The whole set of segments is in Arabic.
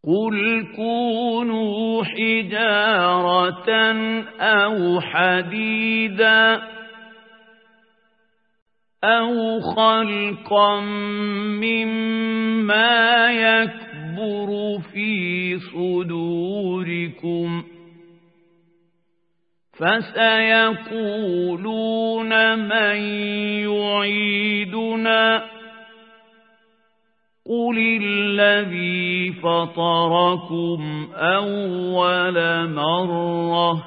قل كونوا حجارة أو حديدا أو خلقا مما يكبر في صدوركم فسيقولون من يعيدنا قل الذي فطركم أول مرة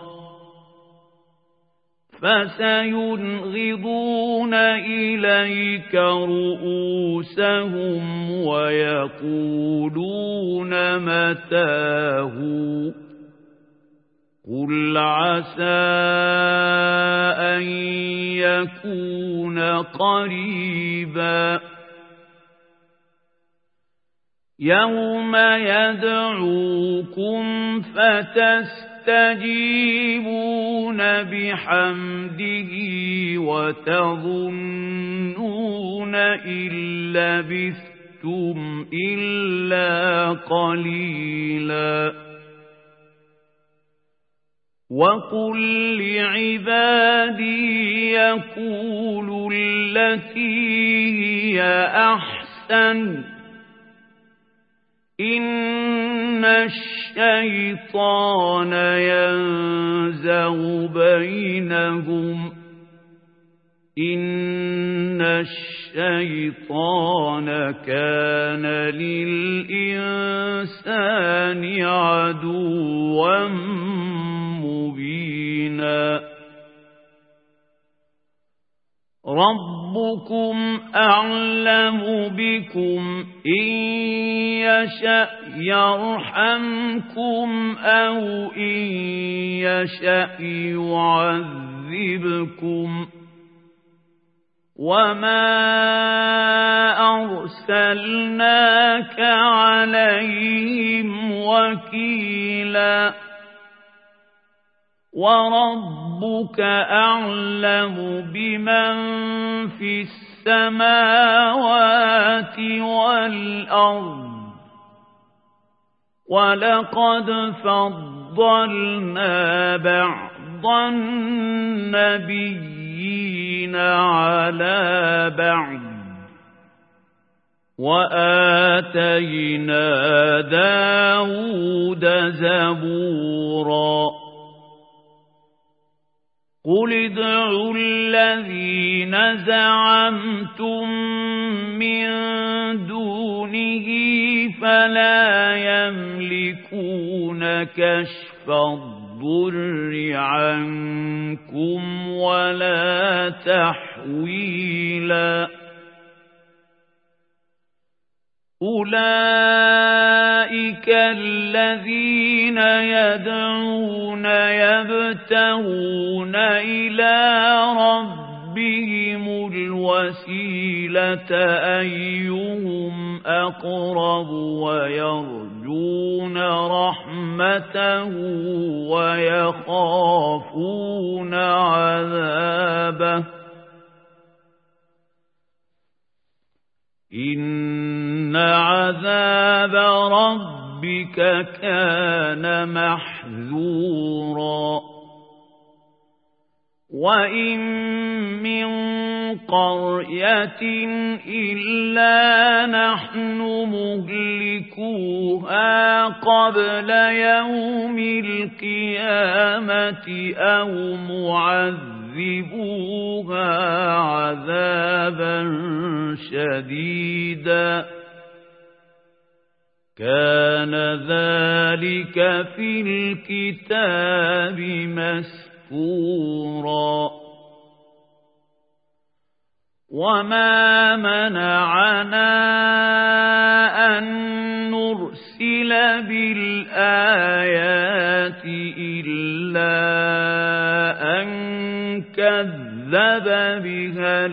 فسينغضون إليك رؤوسهم ويقولون متاه قل عسى أن يكون قريبا يوم يدعوكم فتستجيبون بحمده وتظنون إن لبثتم إلا قليلا وقل لعبادي يقولوا التي هي أحسن إن الشيطان ينزغ بينهم إن الشيطان كان للإنسان عدوا مبينا ربكم أعلم بكم إن يشأ يرحمكم أو إن يشأ يعذبكم وما أرسلناك عليهم وكيلا وربك أعلم بمن في السماوات والأرض ولقد فضلنا بعض النبيين على بعض وآتينا داود زبورا قل ادعوا الذين زعمتم من دونه فلا يملكون كشف الضر عنكم ولا تحويلا أولئك الذين يدعون يبتغون إلى ربهم الوسيلة أيهم أقرب ويرجون رحمته ويخافون عذابه إن عذاب ربك كان محذورا وإن من قرية إلا نحن مهلكوها قبل يوم القيامة أو معذبوها عذابا شديدا كان ذلك في الكتاب مسطورا وما منعنا أن نرسل بالآيات إلا أن كذب بها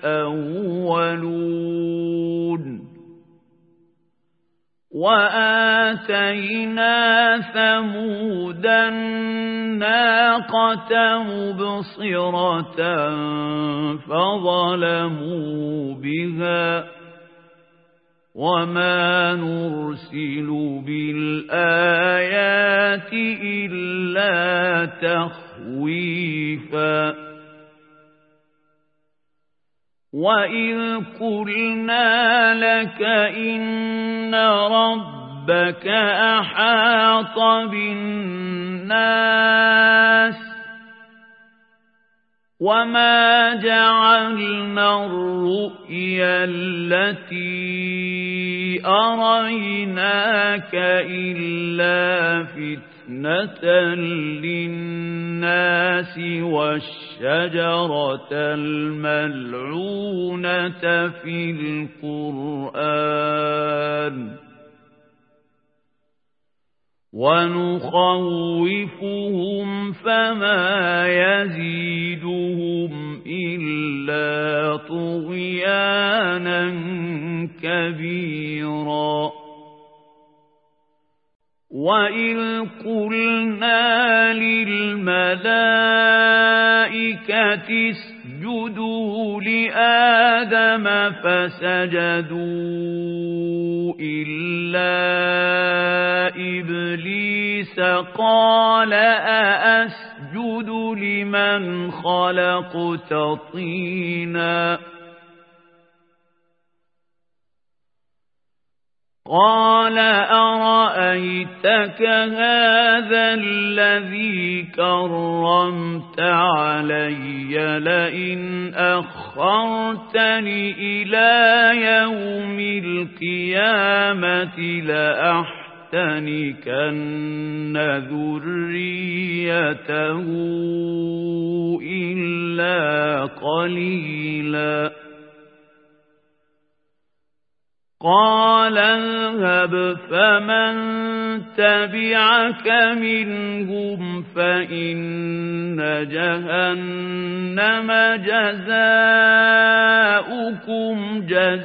الأولون وآتينا ثمود الناقة مبصرة فظلموا بها وما نرسل بالآيات إلا تخويفا وإذ قلنا لك إن ربك أحاط بالناس وما جعلنا الرؤيا التي أريناك إلا فتنة للناس والشجرة الملعونة في القرآن ونخوفهم فما يزيدهم إلا طغيانا كبيرا وإذ قلنا للملائكة اسجدوا لآدم فسجدوا إلا إبليس قال أأسجد لمن خلقت طينا قال أرأيتك هذا الذي كرمت علي لئن أخرتني إلى يوم القيامة لأحتنكن ذريته إلا قليلا قال اذهب فمن تبعك منهم فإن جهنم جزاؤكم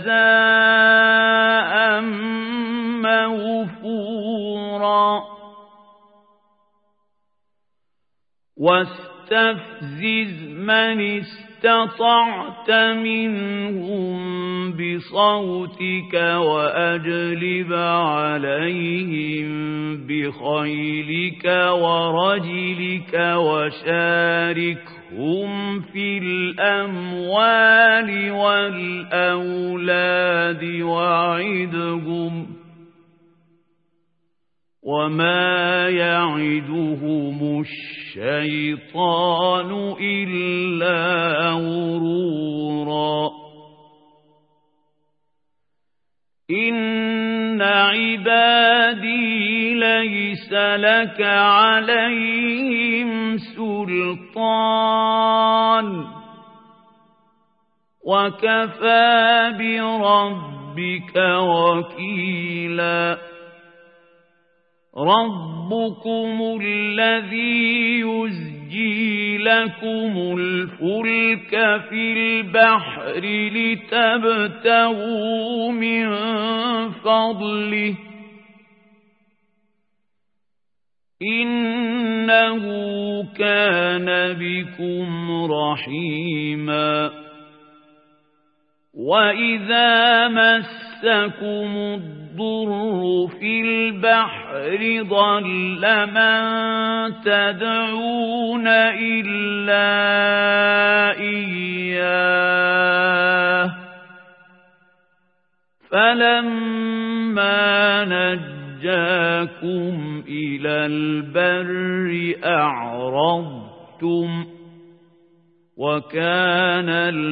جزاء موفورا واستفزز من استطعت منهم بصوتك وأجلب عليهم بخيلك ورجلك وشاركهم في الأموال والأولاد وعدهم وما يعدهم الشيطان إلا غرورا إن عبادي ليس لك عليهم سلطان وكفى بربك وكيلا ربكم الذي يزجي لكم الفلك في البحر لتبتغوا من فضله إنه كان بكم رحيما وإذا مسكم الضر في البحر ضل من تدعون إلا إياه فلما نجاكم إلى البر أعرضتم وكان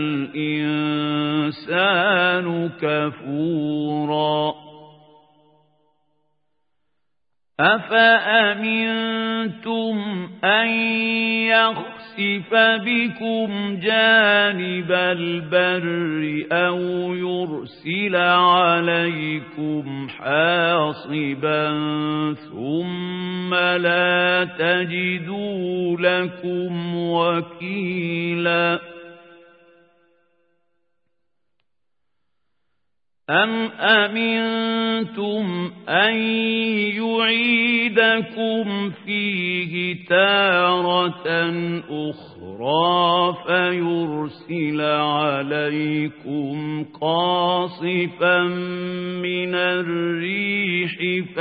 الإنسان كفورا أفأمنتم أن يخسف بكم جانب البر أو يرسل عليكم حاصبا ثم لا تجدوا لكم وكيلا أَمْ أَمِنْتُمْ أَنْ يُعِيدَكُمْ فِيهِ تَارَةً أُخْرَى فَيُرْسِلَ عَلَيْكُمْ قَاصِفًا مِنَ الرِّيحِ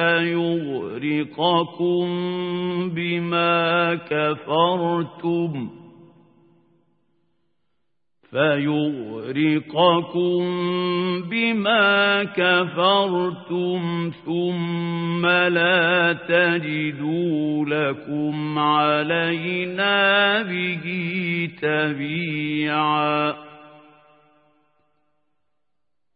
فيغرقكم بما كفرتم ثم لا تجدوا لكم علينا به تبيعا